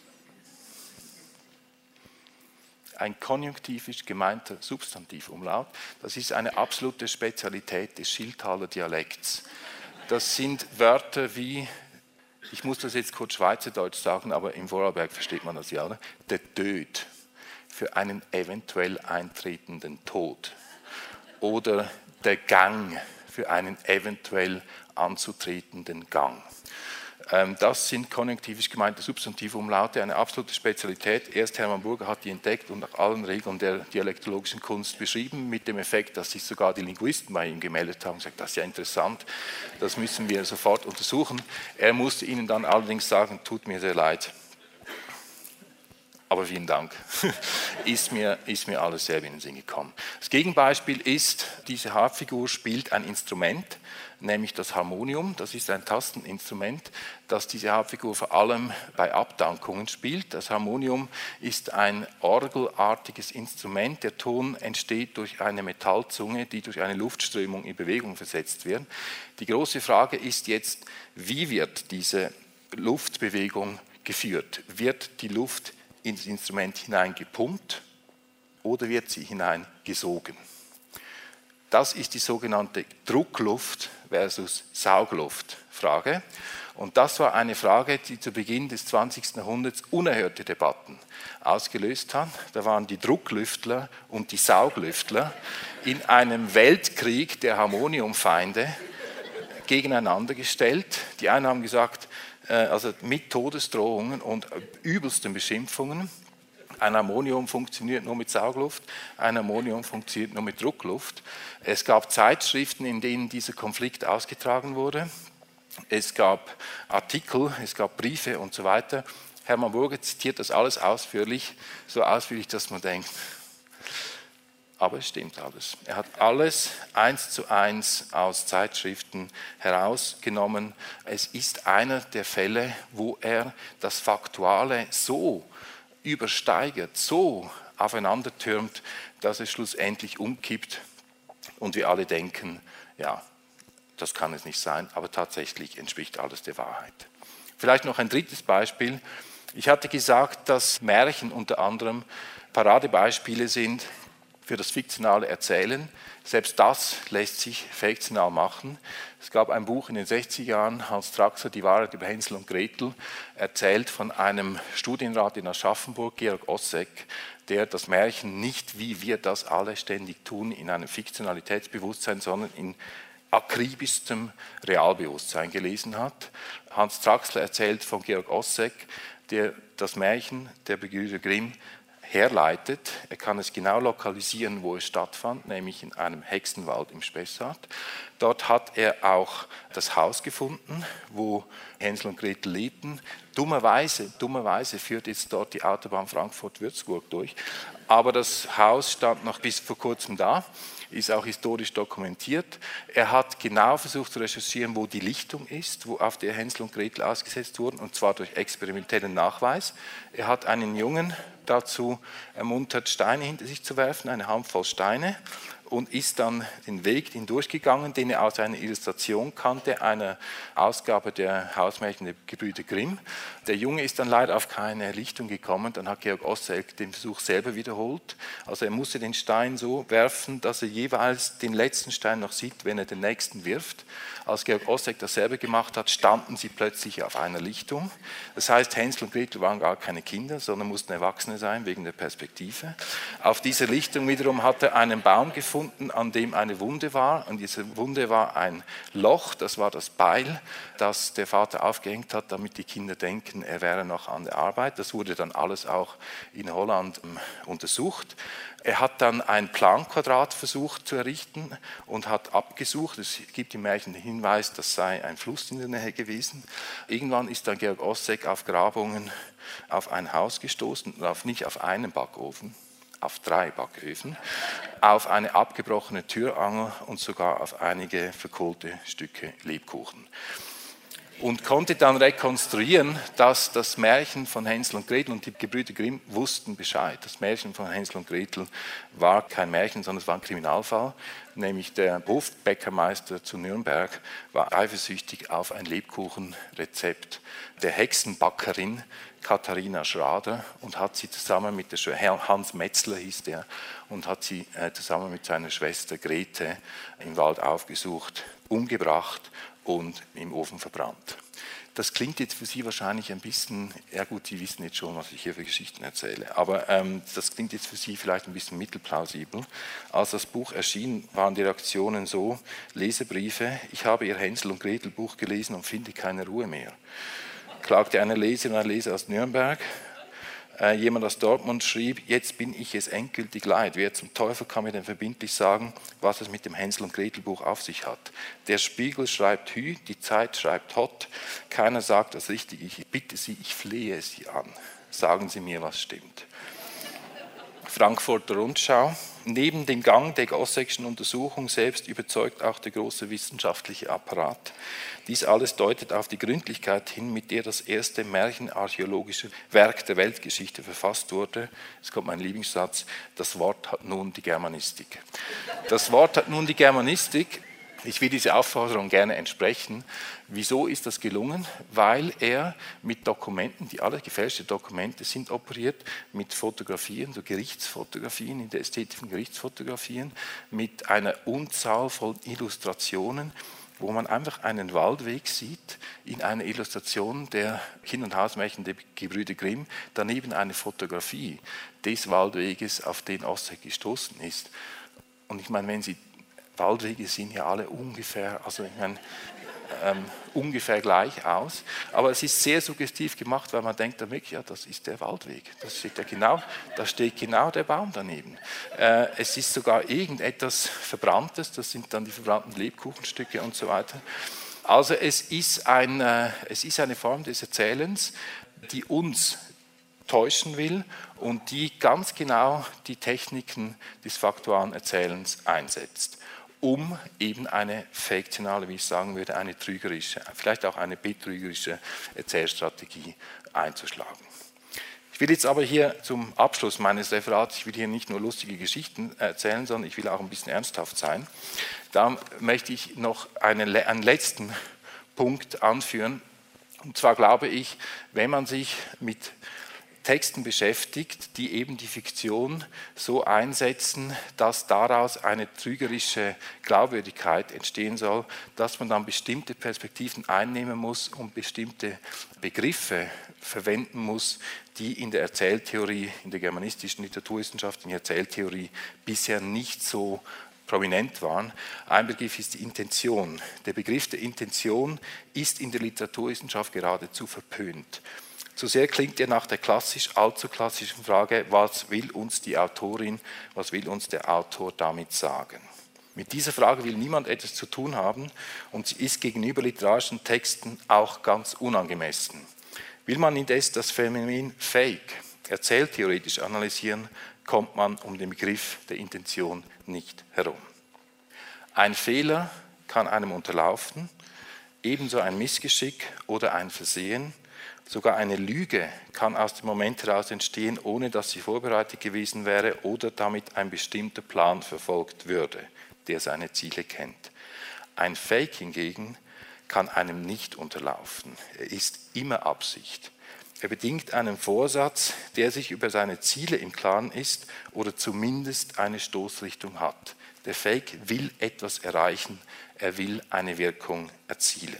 Ein konjunktivisch gemeinter Substantivumlaut, das ist eine absolute Spezialität des Schildtaler Dialekts. Das sind Wörter wie, ich muss das jetzt kurz Schweizerdeutsch sagen, aber im Vorarlberg versteht man das ja, oder? Der Tod für einen eventuell eintretenden Tod oder der Gang für einen eventuell anzutretenden Gang. Das sind konjunktivisch gemeinte Substantivumlaute, eine absolute Spezialität. Erst Hermann Burger hat die entdeckt und nach allen Regeln der dialektologischen Kunst beschrieben, mit dem Effekt, dass sich sogar die Linguisten bei ihm gemeldet haben und gesagt, das ist ja interessant, das müssen wir sofort untersuchen. Er musste ihnen dann allerdings sagen, tut mir sehr leid, aber vielen Dank, ist mir alles sehr in den Sinn gekommen. Das Gegenbeispiel ist, diese Hauptfigur spielt ein Instrument, nämlich das Harmonium. Das ist ein Tasteninstrument, das diese Hauptfigur vor allem bei Abdankungen spielt. Das Harmonium ist ein orgelartiges Instrument. Der Ton entsteht durch eine Metallzunge, die durch eine Luftströmung in Bewegung versetzt wird. Die große Frage ist jetzt, wie wird diese Luftbewegung geführt? Wird die Luft ins Instrument hineingepumpt oder wird sie hineingesogen? Das ist die sogenannte Druckluft versus Saugluft-Frage. Und das war eine Frage, die zu Beginn des 20. Jahrhunderts unerhörte Debatten ausgelöst hat. Da waren die Drucklüftler und die Sauglüftler in einem Weltkrieg der Harmoniumfeinde gegeneinander gestellt. Die einen haben gesagt, also mit Todesdrohungen und übelsten Beschimpfungen, ein Harmonium funktioniert nur mit Saugluft, ein Harmonium funktioniert nur mit Druckluft. Es gab Zeitschriften, in denen dieser Konflikt ausgetragen wurde. Es gab Artikel, es gab Briefe und so weiter. Hermann Burger zitiert das alles ausführlich, so ausführlich, dass man denkt, aber es stimmt alles. Er hat alles 1:1 aus Zeitschriften herausgenommen. Es ist einer der Fälle, wo er das Faktuale so übersteigert, so aufeinandertürmt, dass es schlussendlich umkippt und wir alle denken, ja, das kann es nicht sein, aber tatsächlich entspricht alles der Wahrheit. Vielleicht noch ein drittes Beispiel. Ich hatte gesagt, dass Märchen unter anderem Paradebeispiele sind für das fiktionale Erzählen. Selbst das lässt sich fiktional machen. Es gab ein Buch in den 60er Jahren, Hans Traxler, Die Wahrheit über Hänsel und Gretel, erzählt von einem Studienrat in Aschaffenburg, Georg Ossek, der das Märchen nicht, wie wir das alle ständig tun, in einem Fiktionalitätsbewusstsein, sondern in akribischstem Realbewusstsein gelesen hat. Hans Traxler erzählt von Georg Ossek, der das Märchen der Brüder Grimm herleitet. Er kann es genau lokalisieren, wo es stattfand, nämlich in einem Hexenwald im Spessart. Dort hat er auch das Haus gefunden, wo Hänsel und Gretel lebten. Dummerweise führt jetzt dort die Autobahn Frankfurt-Würzburg durch. Aber das Haus stand noch bis vor kurzem da, ist auch historisch dokumentiert. Er hat genau versucht zu recherchieren, wo die Lichtung ist, auf der Hänsel und Gretel ausgesetzt wurden, und zwar durch experimentellen Nachweis. Er hat einen Jungen dazu ermuntert, Steine hinter sich zu werfen, eine Handvoll Steine, und ist dann den Weg durchgegangen, den er aus einer Illustration kannte, einer Ausgabe der Hausmärchen der Gebrüder Grimm. Der Junge ist dann leider auf keine Lichtung gekommen, dann hat Georg Osseck den Versuch selber wiederholt. Also er musste den Stein so werfen, dass er jeweils den letzten Stein noch sieht, wenn er den nächsten wirft. Als Georg Osseck das selber gemacht hat, standen sie plötzlich auf einer Lichtung. Das heißt, Hänsel und Gretel waren gar keine Kinder, sondern mussten Erwachsene sein, wegen der Perspektive. Auf dieser Lichtung wiederum hat er einen Baum gefunden, an dem eine Wunde war. Und diese Wunde war ein Loch, das war das Beil, das der Vater aufgehängt hat, damit die Kinder denken, er wäre noch an der Arbeit. Das wurde dann alles auch in Holland untersucht. Er hat dann ein Planquadrat versucht zu errichten und hat abgesucht. Es gibt im Märchen den Hinweis, das sei ein Fluss in der Nähe gewesen. Irgendwann ist dann Georg Osseck auf Grabungen auf ein Haus gestoßen, nicht auf einen Backofen, auf 3 Backöfen, auf eine abgebrochene Türangel und sogar auf einige verkohlte Stücke Lebkuchen. Und konnte dann rekonstruieren, dass das Märchen von Hänsel und Gretel, und die Gebrüder Grimm wussten Bescheid. Das Märchen von Hänsel und Gretel war kein Märchen, sondern es war ein Kriminalfall. Nämlich der Hofbäckermeister zu Nürnberg war eifersüchtig auf ein Lebkuchenrezept der Hexenbackerin Katharina Schrader und hat sie zusammen mit der Hans Metzler hieß der, und hat sie zusammen mit seiner Schwester Grete im Wald aufgesucht, umgebracht und im Ofen verbrannt. Das klingt jetzt für Sie wahrscheinlich ein bisschen, ja gut, Sie wissen jetzt schon, was ich hier für Geschichten erzähle, aber das klingt jetzt für Sie vielleicht ein bisschen mittelplausibel. Als das Buch erschien, waren die Reaktionen so: Leserbriefe, ich habe Ihr Hänsel und Gretel Buch gelesen und finde keine Ruhe mehr. Klagte eine Leserin und ein Leser aus Nürnberg. Jemand aus Dortmund schrieb, jetzt bin ich es endgültig leid. Wer zum Teufel kann mir denn verbindlich sagen, was es mit dem Hänsel und Gretel Buch auf sich hat? Der Spiegel schreibt Hü, die Zeit schreibt Hott. Keiner sagt das Richtige. Ich bitte Sie, ich flehe Sie an. Sagen Sie mir, was stimmt. Frankfurter Rundschau. Neben dem Gang der Osseckschen Untersuchung selbst überzeugt auch der große wissenschaftliche Apparat. Dies alles deutet auf die Gründlichkeit hin, mit der das erste märchenarchäologische Werk der Weltgeschichte verfasst wurde. Es kommt mein Lieblingssatz: Das Wort hat nun die Germanistik. Das Wort hat nun die Germanistik. Ich will diese Aufforderung gerne entsprechen. Wieso ist das gelungen? Weil er mit Dokumenten, die alle gefälschte Dokumente sind, operiert, mit Fotografien, so Gerichtsfotografien, in der Ästhetik von Gerichtsfotografien, mit einer Unzahl von Illustrationen, wo man einfach einen Waldweg sieht, in einer Illustration der Kind- und Hausmärchen der Gebrüder Grimm, daneben eine Fotografie des Waldweges, auf den Osseck gestoßen ist. Und ich meine, wenn Sie Waldwege sehen ja alle ungefähr, ungefähr gleich aus. Aber es ist sehr suggestiv gemacht, weil man denkt dann wirklich, ja, das ist der Waldweg. Da steht genau der Baum daneben. Es ist sogar irgendetwas Verbranntes, das sind dann die verbrannten Lebkuchenstücke und so weiter. Also es ist eine Form des Erzählens, die uns täuschen will und die ganz genau die Techniken des faktualen Erzählens einsetzt, um eben eine fiktionale, wie ich sagen würde, eine trügerische, vielleicht auch eine betrügerische Erzählstrategie einzuschlagen. Ich will jetzt aber hier zum Abschluss meines Referats, ich will hier nicht nur lustige Geschichten erzählen, sondern ich will auch ein bisschen ernsthaft sein. Da möchte ich noch einen letzten Punkt anführen. Und zwar glaube ich, wenn man sich mit Texten beschäftigt, die eben die Fiktion so einsetzen, dass daraus eine trügerische Glaubwürdigkeit entstehen soll, dass man dann bestimmte Perspektiven einnehmen muss und bestimmte Begriffe verwenden muss, die in der Erzähltheorie, in der germanistischen Literaturwissenschaft, in der Erzähltheorie bisher nicht so prominent waren. Ein Begriff ist die Intention. Der Begriff der Intention ist in der Literaturwissenschaft geradezu verpönt. Zu sehr klingt er nach der allzu klassischen Frage, was will uns die Autorin, was will uns der Autor damit sagen? Mit dieser Frage will niemand etwas zu tun haben und sie ist gegenüber literarischen Texten auch ganz unangemessen. Will man indes das Phänomen Fake erzähltheoretisch analysieren, kommt man um den Begriff der Intention nicht herum. Ein Fehler kann einem unterlaufen, ebenso ein Missgeschick oder ein Versehen. Sogar eine Lüge kann aus dem Moment heraus entstehen, ohne dass sie vorbereitet gewesen wäre oder damit ein bestimmter Plan verfolgt würde, der seine Ziele kennt. Ein Fake hingegen kann einem nicht unterlaufen. Er ist immer Absicht. Er bedingt einen Vorsatz, der sich über seine Ziele im Klaren ist oder zumindest eine Stoßrichtung hat. Der Fake will etwas erreichen, er will eine Wirkung erzielen.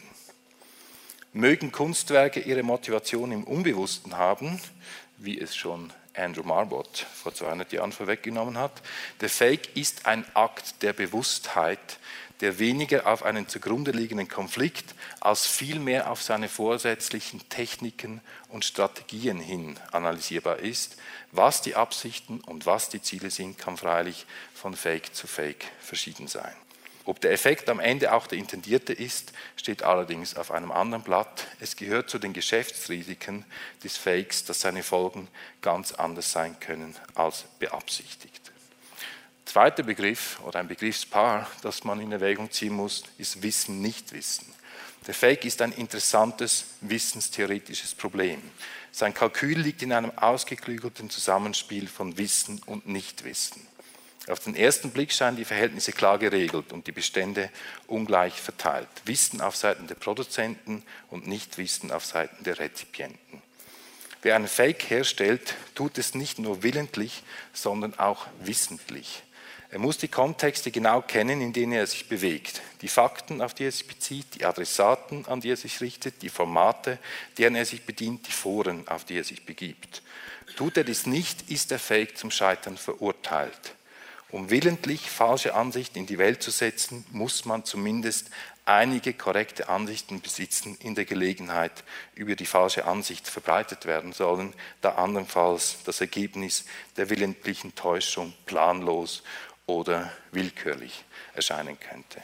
Mögen Kunstwerke ihre Motivation im Unbewussten haben, wie es schon Andrew Marmot vor 200 Jahren vorweggenommen hat. Der Fake ist ein Akt der Bewusstheit, der weniger auf einen zugrunde liegenden Konflikt als vielmehr auf seine vorsätzlichen Techniken und Strategien hin analysierbar ist. Was die Absichten und was die Ziele sind, kann freilich von Fake zu Fake verschieden sein. Ob der Effekt am Ende auch der intendierte ist, steht allerdings auf einem anderen Blatt. Es gehört zu den Geschäftsrisiken des Fakes, dass seine Folgen ganz anders sein können als beabsichtigt. Zweiter Begriff oder ein Begriffspaar, das man in Erwägung ziehen muss, ist Wissen, Nichtwissen. Der Fake ist ein interessantes wissenstheoretisches Problem. Sein Kalkül liegt in einem ausgeklügelten Zusammenspiel von Wissen und Nichtwissen. Auf den ersten Blick scheinen die Verhältnisse klar geregelt und die Bestände ungleich verteilt. Wissen auf Seiten der Produzenten und Nichtwissen auf Seiten der Rezipienten. Wer einen Fake herstellt, tut es nicht nur willentlich, sondern auch wissentlich. Er muss die Kontexte genau kennen, in denen er sich bewegt. Die Fakten, auf die er sich bezieht, die Adressaten, an die er sich richtet, die Formate, deren er sich bedient, die Foren, auf die er sich begibt. Tut er dies nicht, ist der Fake zum Scheitern verurteilt. Um willentlich falsche Ansichten in die Welt zu setzen, muss man zumindest einige korrekte Ansichten besitzen, in der Gelegenheit, über die falsche Ansicht verbreitet werden sollen, da andernfalls das Ergebnis der willentlichen Täuschung planlos oder willkürlich erscheinen könnte.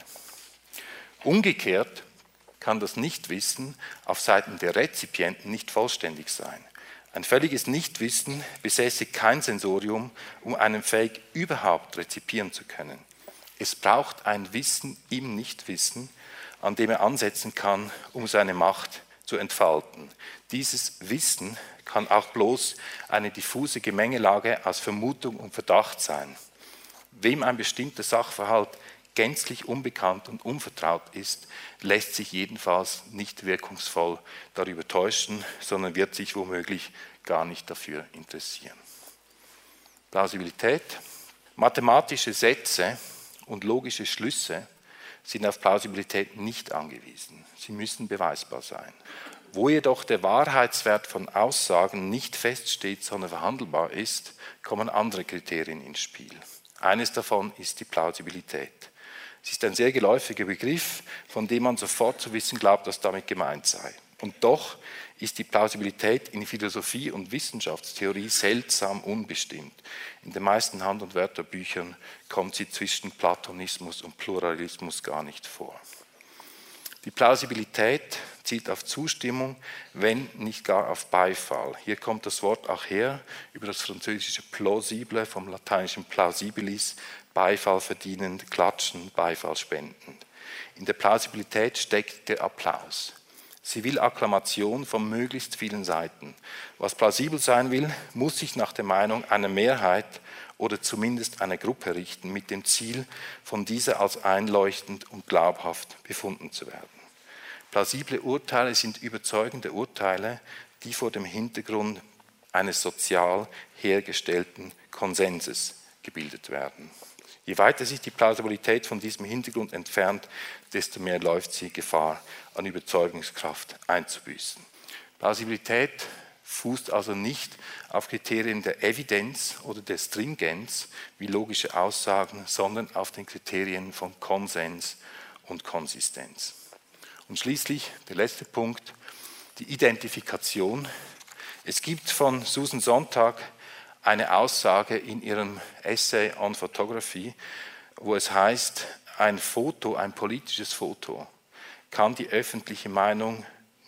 Umgekehrt kann das Nichtwissen auf Seiten der Rezipienten nicht vollständig sein. Ein völliges Nichtwissen besäße kein Sensorium, um einen Fake überhaupt rezipieren zu können. Es braucht ein Wissen im Nichtwissen, an dem er ansetzen kann, um seine Macht zu entfalten. Dieses Wissen kann auch bloß eine diffuse Gemengelage aus Vermutung und Verdacht sein. Wem ein bestimmter Sachverhalt gänzlich unbekannt und unvertraut ist, lässt sich jedenfalls nicht wirkungsvoll darüber täuschen, sondern wird sich womöglich gar nicht dafür interessieren. Plausibilität. Mathematische Sätze und logische Schlüsse sind auf Plausibilität nicht angewiesen. Sie müssen beweisbar sein. Wo jedoch der Wahrheitswert von Aussagen nicht feststeht, sondern verhandelbar ist, kommen andere Kriterien ins Spiel. Eines davon ist die Plausibilität. Es ist ein sehr geläufiger Begriff, von dem man sofort zu wissen glaubt, was damit gemeint sei. Und doch ist die Plausibilität in Philosophie und Wissenschaftstheorie seltsam unbestimmt. In den meisten Hand- und Wörterbüchern kommt sie zwischen Platonismus und Pluralismus gar nicht vor. Die Plausibilität zielt auf Zustimmung, wenn nicht gar auf Beifall. Hier kommt das Wort auch her, über das französische plausible, vom lateinischen plausibilis, Beifall verdienend, klatschen, Beifall spendend. In der Plausibilität steckt der Applaus. Sie will Akklamation von möglichst vielen Seiten. Was plausibel sein will, muss sich nach der Meinung einer Mehrheit oder zumindest einer Gruppe richten, mit dem Ziel, von dieser als einleuchtend und glaubhaft befunden zu werden. Plausible Urteile sind überzeugende Urteile, die vor dem Hintergrund eines sozial hergestellten Konsenses gebildet werden. Je weiter sich die Plausibilität von diesem Hintergrund entfernt, desto mehr läuft sie Gefahr, an Überzeugungskraft einzubüßen. Plausibilität fußt also nicht auf Kriterien der Evidenz oder der Stringenz wie logische Aussagen, sondern auf den Kriterien von Konsens und Konsistenz. Und schließlich der letzte Punkt, die Identifikation. Es gibt von Susan Sontag eine Aussage in ihrem Essay on Photography, wo es heißt, ein Foto, ein politisches Foto, kann die öffentliche Meinung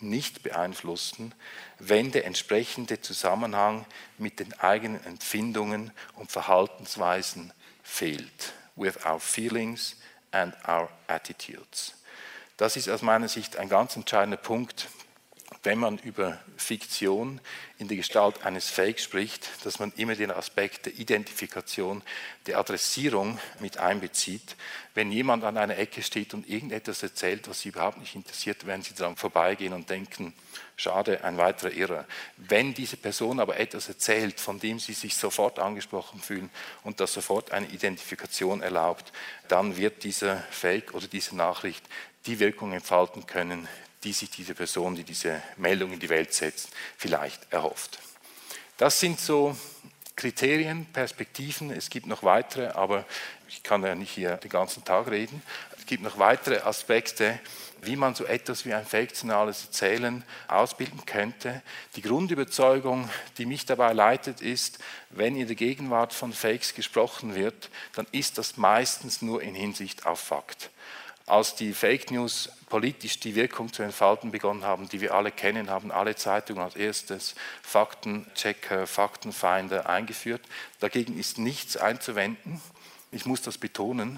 nicht beeinflussen, wenn der entsprechende Zusammenhang mit den eigenen Empfindungen und Verhaltensweisen fehlt. With our feelings and our attitudes. Das ist aus meiner Sicht ein ganz entscheidender Punkt, wenn man über Fiktion in der Gestalt eines Fakes spricht, dass man immer den Aspekt der Identifikation, der Adressierung mit einbezieht. Wenn jemand an einer Ecke steht und irgendetwas erzählt, was Sie überhaupt nicht interessiert, werden Sie daran vorbeigehen und denken, schade, ein weiterer Irrer. Wenn diese Person aber etwas erzählt, von dem Sie sich sofort angesprochen fühlen und das sofort eine Identifikation erlaubt, dann wird dieser Fake oder diese Nachricht die Wirkung entfalten können, die sich diese Person, die diese Meldung in die Welt setzt, vielleicht erhofft. Das sind so Kriterien, Perspektiven. Es gibt noch weitere, aber ich kann ja nicht hier den ganzen Tag reden. Es gibt noch weitere Aspekte, wie man so etwas wie ein fiktionales Erzählen ausbilden könnte. Die Grundüberzeugung, die mich dabei leitet, ist, wenn in der Gegenwart von Fakes gesprochen wird, dann ist das meistens nur in Hinsicht auf Fakt. Als die Fake News politisch die Wirkung zu entfalten begonnen haben, die wir alle kennen, haben alle Zeitungen als erstes Faktenchecker, Faktenfinder eingeführt. Dagegen ist nichts einzuwenden. Ich muss das betonen,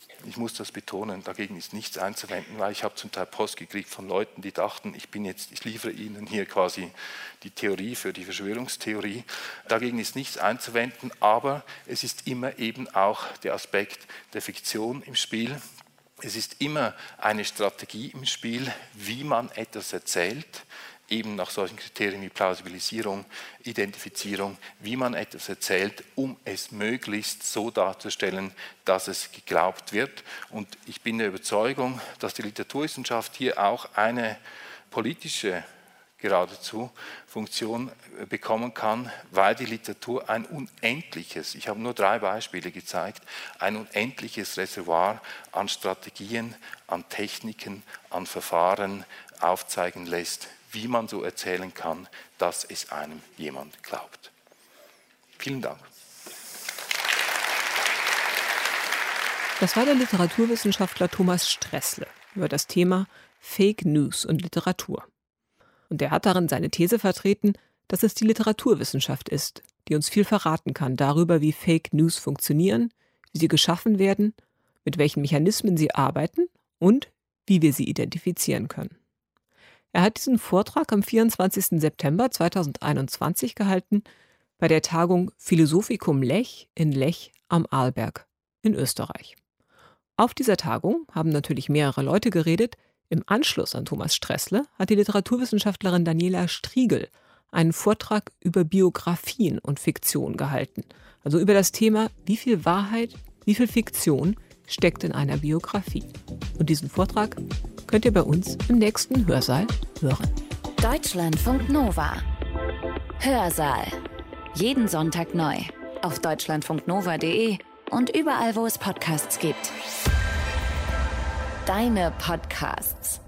dagegen ist nichts einzuwenden, weil ich habe zum Teil Post gekriegt von Leuten, die dachten, ich liefere ihnen hier quasi die Theorie für die Verschwörungstheorie. Dagegen ist nichts einzuwenden, aber es ist immer eben auch der Aspekt der Fiktion im Spiel. Es ist immer eine Strategie im Spiel, wie man etwas erzählt, eben nach solchen Kriterien wie Plausibilisierung, Identifizierung, wie man etwas erzählt, um es möglichst so darzustellen, dass es geglaubt wird. Und ich bin der Überzeugung, dass die Literaturwissenschaft hier auch eine politische geradezu Funktion bekommen kann, weil die Literatur ein unendliches, ich habe nur 3 Beispiele gezeigt, ein unendliches Reservoir an Strategien, an Techniken, an Verfahren aufzeigen lässt, wie man so erzählen kann, dass es einem jemand glaubt. Vielen Dank. Das war der Literaturwissenschaftler Thomas Stressle über das Thema Fake News und Literatur. Und er hat darin seine These vertreten, dass es die Literaturwissenschaft ist, die uns viel verraten kann darüber, wie Fake News funktionieren, wie sie geschaffen werden, mit welchen Mechanismen sie arbeiten und wie wir sie identifizieren können. Er hat diesen Vortrag am 24. September 2021 gehalten bei der Tagung Philosophicum Lech in Lech am Arlberg in Österreich. Auf dieser Tagung haben natürlich mehrere Leute geredet. Im Anschluss an Thomas Stressle hat die Literaturwissenschaftlerin Daniela Striegel einen Vortrag über Biografien und Fiktion gehalten. Also über das Thema, wie viel Wahrheit, wie viel Fiktion steckt in einer Biografie. Und diesen Vortrag könnt ihr bei uns im nächsten Hörsaal hören. Deutschlandfunk Nova. Hörsaal. Jeden Sonntag neu. Auf deutschlandfunknova.de und überall, wo es Podcasts gibt. Deine Podcasts.